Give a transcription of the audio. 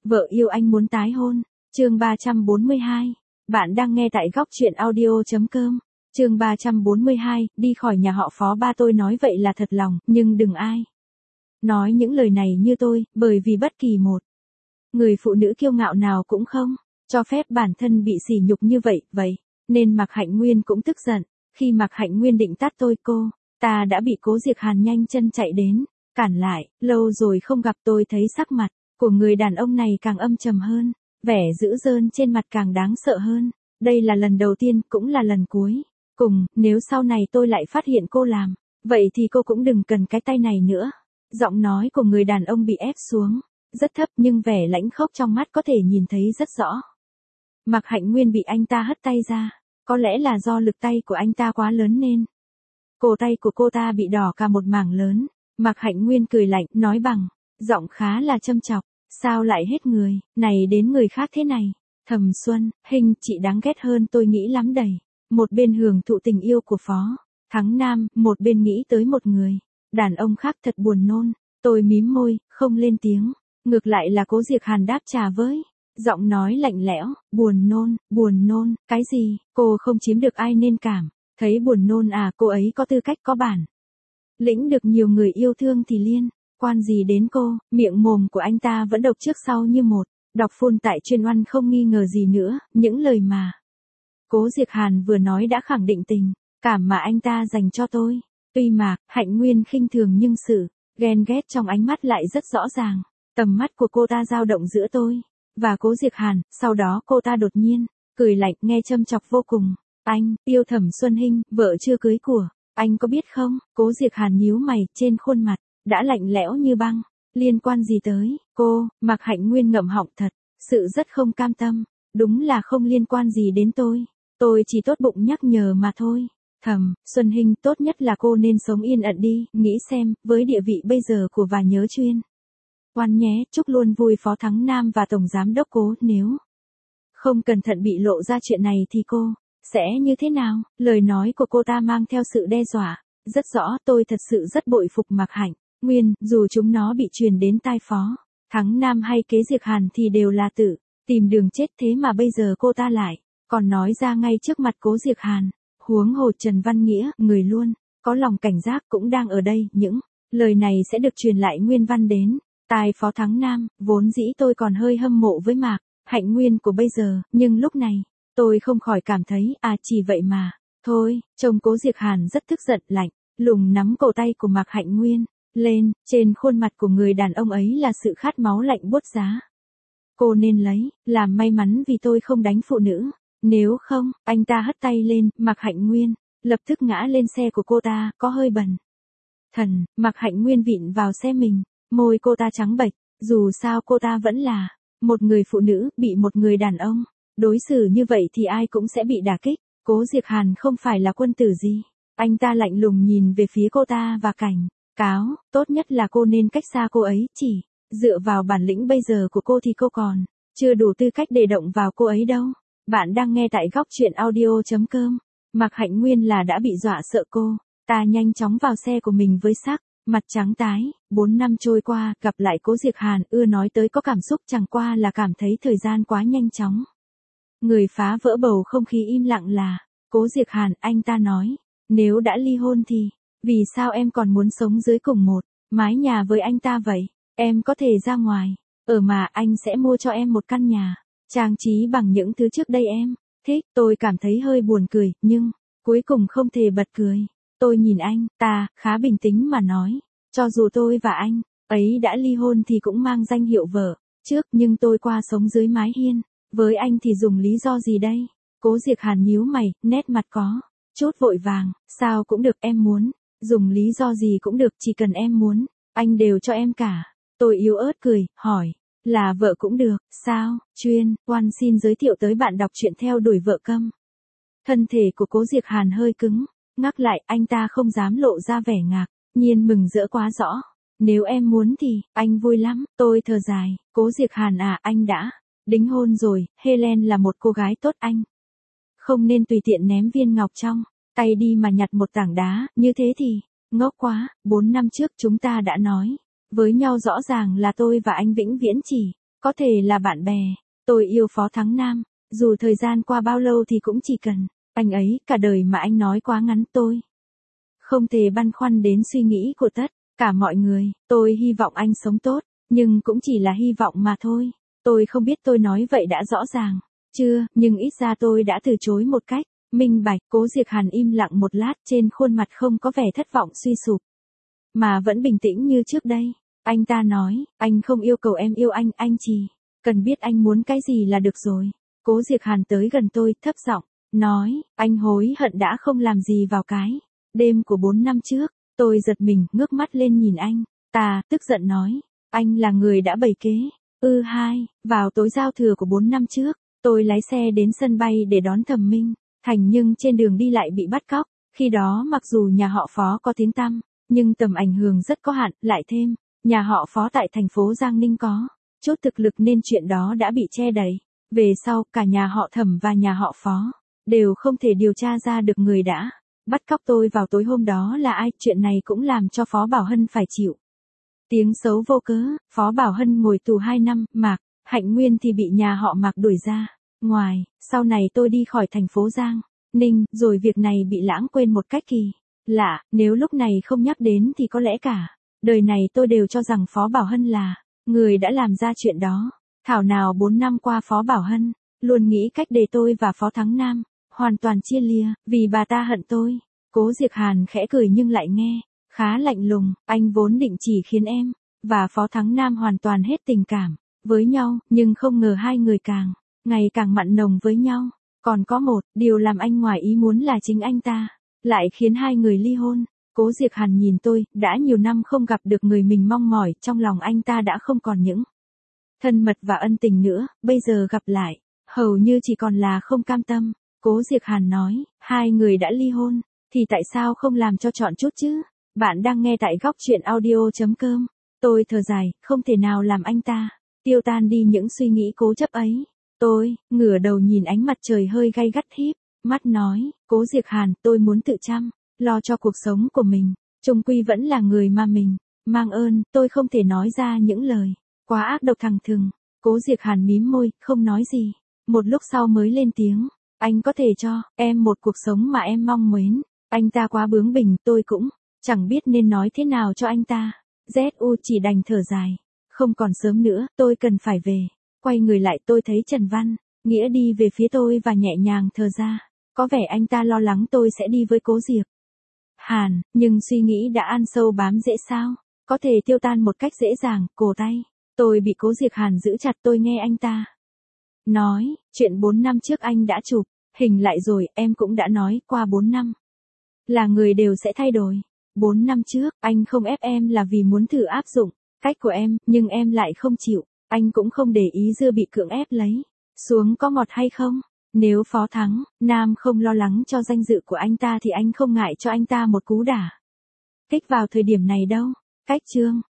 Vợ yêu anh muốn tái hôn. Chương 342. Bạn đang nghe tại góc truyện audio.com. Chương 342, đi khỏi nhà họ Phó. Ba tôi nói vậy là thật lòng, nhưng đừng ai nói những lời này như tôi, bởi vì bất kỳ một người phụ nữ kiêu ngạo nào cũng không cho phép bản thân bị sỉ nhục như vậy. Nên Mạc Hạnh Nguyên cũng tức giận. Khi Mạc Hạnh Nguyên định tát tôi, ta đã bị Cố Diệc Hàn nhanh chân chạy đến, cản lại. Lâu rồi không gặp, tôi thấy sắc mặt của người đàn ông này càng âm trầm hơn, vẻ dữ dơn trên mặt càng đáng sợ hơn. Đây là lần đầu tiên, cũng là lần cuối cùng, nếu sau này tôi lại phát hiện cô làm vậy thì cô cũng đừng cần cái tay này nữa. Giọng nói của người đàn ông bị ép xuống rất thấp, nhưng vẻ lãnh khốc trong mắt có thể nhìn thấy rất rõ. Mạc Hạnh Nguyên bị anh ta hất tay ra, có lẽ là do lực tay của anh ta quá lớn nên cổ tay của cô ta bị đỏ cả một mảng lớn. Mạc Hạnh Nguyên cười lạnh, nói bằng giọng khá là châm chọc, sao lại hết người này đến người khác thế này? Thẩm Xuân Hinh, chị đáng ghét hơn tôi nghĩ lắm đầy. Một bên hưởng thụ tình yêu của Phó Thắng Nam, một bên nghĩ tới một người đàn ông khác, thật buồn nôn. Tôi mím môi, không lên tiếng. Ngược lại là Cố Diệc Hàn đáp trả với giọng nói lạnh lẽo, buồn nôn, cái gì? Cô không chiếm được ai nên cảm thấy buồn nôn à? Cô ấy có tư cách, có bản lĩnh được nhiều người yêu thương thì liên quan gì đến cô? Miệng mồm của anh ta vẫn độc trước sau như một đọc phun tại chuyên oan, không nghi ngờ gì nữa. Những lời mà Cố Diệc Hàn vừa nói đã khẳng định tình cảm mà anh ta dành cho tôi. Tuy Mạc Hạnh Nguyên khinh thường nhưng sự ghen ghét trong ánh mắt lại rất rõ ràng. Tầm mắt của cô ta dao động giữa tôi và Cố Diệc Hàn, sau đó cô ta đột nhiên cười lạnh, nghe châm chọc vô cùng. Anh yêu Thẩm Xuân Hinh, vợ chưa cưới của anh có biết không? Cố Diệc Hàn nhíu mày, trên khuôn mặt đã lạnh lẽo như băng. Liên quan gì tới cô? Mạc Hạnh Nguyên ngậm họng, thật sự rất không cam tâm. Đúng là không liên quan gì đến tôi chỉ tốt bụng nhắc nhở mà thôi. Thẩm Xuân Hinh, tốt nhất là cô nên sống yên ổn đi, nghĩ xem, với địa vị bây giờ của và nhớ chuyên oan nhé. Chúc luôn vui Phó Thắng Nam và Tổng Giám đốc Cố, nếu không cẩn thận bị lộ ra chuyện này thì cô sẽ như thế nào? Lời nói của cô ta mang theo sự đe dọa rất rõ. Tôi thật sự rất bội phục Mạc Hạnh Nguyên, dù chúng nó bị truyền đến tai Phó Thắng Nam hay Kế Diệc Hàn thì đều là tự tìm đường chết, thế mà bây giờ cô ta lại còn nói ra ngay trước mặt Cố Diệc Hàn. Huống hồ Trần Văn Nghĩa, người luôn có lòng cảnh giác, cũng đang ở đây. Những lời này sẽ được truyền lại nguyên văn đến tai Phó Thắng Nam. Vốn dĩ tôi còn hơi hâm mộ với Mạc Hạnh Nguyên của bây giờ, nhưng lúc này tôi không khỏi cảm thấy, chỉ vậy mà thôi. Trông Cố Diệc Hàn rất tức giận, lạnh lùng nắm cổ tay của Mạc Hạnh Nguyên lên. Trên khuôn mặt của người đàn ông ấy là sự khát máu lạnh buốt giá. Cô nên lấy làm may mắn vì tôi không đánh phụ nữ, nếu không. Anh ta hất tay lên. Mạc Hạnh Nguyên lập tức ngã lên xe của cô ta, có hơi bần thần. Mạc Hạnh Nguyên vịn vào xe mình, môi cô ta trắng bệch. Dù sao cô ta vẫn là một người phụ nữ, bị một người đàn ông đối xử như vậy thì ai cũng sẽ bị đả kích. Cố Diệc Hàn không phải là quân tử gì. Anh ta lạnh lùng nhìn về phía cô ta và cảnh cáo, tốt nhất là cô nên cách xa cô ấy. Chỉ dựa vào bản lĩnh bây giờ của cô thì cô còn chưa đủ tư cách để động vào cô ấy đâu. Bạn đang nghe tại góc truyện audio.com. Mạc Hạnh Nguyên là đã bị dọa sợ. Cô ta nhanh chóng vào xe của mình với sắc mặt trắng tái. 4 năm trôi qua, gặp lại Cố Diệc Hàn, nói tới có cảm xúc, chẳng qua là cảm thấy thời gian quá nhanh chóng. Người phá vỡ bầu không khí im lặng là Cố Diệc Hàn. Anh ta nói, nếu đã ly hôn thì vì sao em còn muốn sống dưới cùng một mái nhà với anh ta vậy? Em có thể ra ngoài ở mà, anh sẽ mua cho em một căn nhà trang trí bằng những thứ trước đây em thích. Tôi cảm thấy hơi buồn cười, nhưng cuối cùng không thể bật cười. Tôi nhìn anh ta khá bình tĩnh mà nói, cho dù tôi và anh ấy đã ly hôn thì cũng mang danh hiệu vợ trước, nhưng tôi qua sống dưới mái hiên với anh thì dùng lý do gì đây? Cố Diệc Hàn nhíu mày, nét mặt có chút vội vàng. Sao cũng được, em muốn dùng lý do gì cũng được, chỉ cần em muốn, anh đều cho em cả. Tôi yếu ớt cười, hỏi, là vợ cũng được, sao? Chuyên oan xin giới thiệu tới bạn đọc truyện theo đuổi vợ câm. Thân thể của Cố Diệc Hàn hơi cứng ngắc lại, anh ta không dám lộ ra vẻ ngạc nhiên mừng rỡ quá rõ. Nếu em muốn thì anh vui lắm. Tôi thở dài, Cố Diệc Hàn anh đã đính hôn rồi. Helen là một cô gái tốt, anh không nên tùy tiện ném viên ngọc trong tay đi mà nhặt một tảng đá, như thế thì ngốc quá. 4 năm trước chúng ta đã nói với nhau rõ ràng là tôi và anh vĩnh viễn chỉ có thể là bạn bè. Tôi yêu Phó Thắng Nam, dù thời gian qua bao lâu thì cũng chỉ cần, anh ấy, cả đời mà anh nói quá ngắn tôi. Không thể băn khoăn đến suy nghĩ của tất cả mọi người, tôi hy vọng anh sống tốt, nhưng cũng chỉ là hy vọng mà thôi. Tôi không biết tôi nói vậy đã rõ ràng chưa, nhưng ít ra tôi đã từ chối một cách minh bạch. Cố Diệc Hàn im lặng một lát, trên khuôn mặt không có vẻ thất vọng suy sụp, mà vẫn bình tĩnh như trước đây. Anh ta nói, anh không yêu cầu em yêu anh chỉ cần biết anh muốn cái gì là được rồi. Cố Diệc Hàn tới gần tôi, thấp giọng nói, anh hối hận đã không làm gì vào cái đêm của 4 năm trước. Tôi giật mình, ngước mắt lên nhìn anh ta, tức giận nói, anh là người đã bày kế. Vào tối giao thừa của 4 năm trước, tôi lái xe đến sân bay để đón Thẩm Minh Thành, nhưng trên đường đi lại bị bắt cóc. Khi đó mặc dù nhà họ Phó có tiếng tăm, nhưng tầm ảnh hưởng rất có hạn, lại thêm, nhà họ Phó tại thành phố Giang Ninh có chút thực lực nên chuyện đó đã bị che đậy. Về sau, cả nhà họ Thẩm và nhà họ Phó đều không thể điều tra ra được người đã bắt cóc tôi vào tối hôm đó là ai. Chuyện này cũng làm cho Phó Bảo Hân phải chịu tiếng xấu vô cớ. Phó Bảo Hân ngồi tù 2 năm, Mạc Hạnh Nguyên thì bị nhà họ Mạc đuổi ra ngoài. Sau này tôi đi khỏi thành phố Giang Ninh, rồi việc này bị lãng quên một cách kỳ lạ. Nếu lúc này không nhắc đến thì có lẽ cả đời này tôi đều cho rằng Phó Bảo Hân là người đã làm ra chuyện đó. Thảo nào 4 năm qua Phó Bảo Hân luôn nghĩ cách để tôi và Phó Thắng Nam hoàn toàn chia lìa, vì bà ta hận tôi. Cố Diệc Hàn khẽ cười nhưng lại nghe khá lạnh lùng, anh vốn định chỉ khiến em và Phó Thắng Nam hoàn toàn hết tình cảm với nhau, nhưng không ngờ hai người càng ngày càng mặn nồng với nhau. Còn có một điều làm anh ngoài ý muốn là chính anh ta lại khiến hai người ly hôn. Cố Diệc Hàn nhìn tôi, đã nhiều năm không gặp được người mình mong mỏi, trong lòng anh ta đã không còn những thân mật và ân tình nữa, bây giờ gặp lại, hầu như chỉ còn là không cam tâm. Cố Diệc Hàn nói, hai người đã ly hôn, thì tại sao không làm cho chọn chút chứ? Bạn đang nghe tại góc truyện audio.com. Tôi thở dài, không thể nào làm anh ta tiêu tan đi những suy nghĩ cố chấp ấy. Tôi ngửa đầu nhìn ánh mặt trời hơi gay gắt, híp mắt nói, Cố Diệc Hàn, tôi muốn tự chăm lo cho cuộc sống của mình, chung quy vẫn là người mà mình mang ơn. Tôi không thể nói ra những lời quá ác độc thẳng thừng. Cố Diệc Hàn mím môi, không nói gì. Một lúc sau mới lên tiếng, anh có thể cho em một cuộc sống mà em mong muốn. Anh ta quá bướng bỉnh, tôi cũng chẳng biết nên nói thế nào cho anh ta. ZU chỉ đành thở dài, không còn sớm nữa, tôi cần phải về. Quay người lại tôi thấy Trần Văn Nghĩa đi về phía tôi và nhẹ nhàng thở ra. Có vẻ anh ta lo lắng tôi sẽ đi với Cố Diệc Hàn, nhưng suy nghĩ đã ăn sâu bám rễ sao có thể tiêu tan một cách dễ dàng. Cổ tay tôi bị Cố Diệc Hàn giữ chặt, tôi nghe anh ta nói, chuyện 4 năm trước anh đã chụp hình lại rồi, em cũng đã nói qua 4 năm là người đều sẽ thay đổi. 4 năm trước, anh không ép em là vì muốn thử áp dụng cách của em, nhưng em lại không chịu. Anh cũng không để ý dưa bị cưỡng ép lấy xuống có ngọt hay không. Nếu Phó Thắng Nam không lo lắng cho danh dự của anh ta thì anh không ngại cho anh ta một cú đả kích vào thời điểm này đâu. Cách chương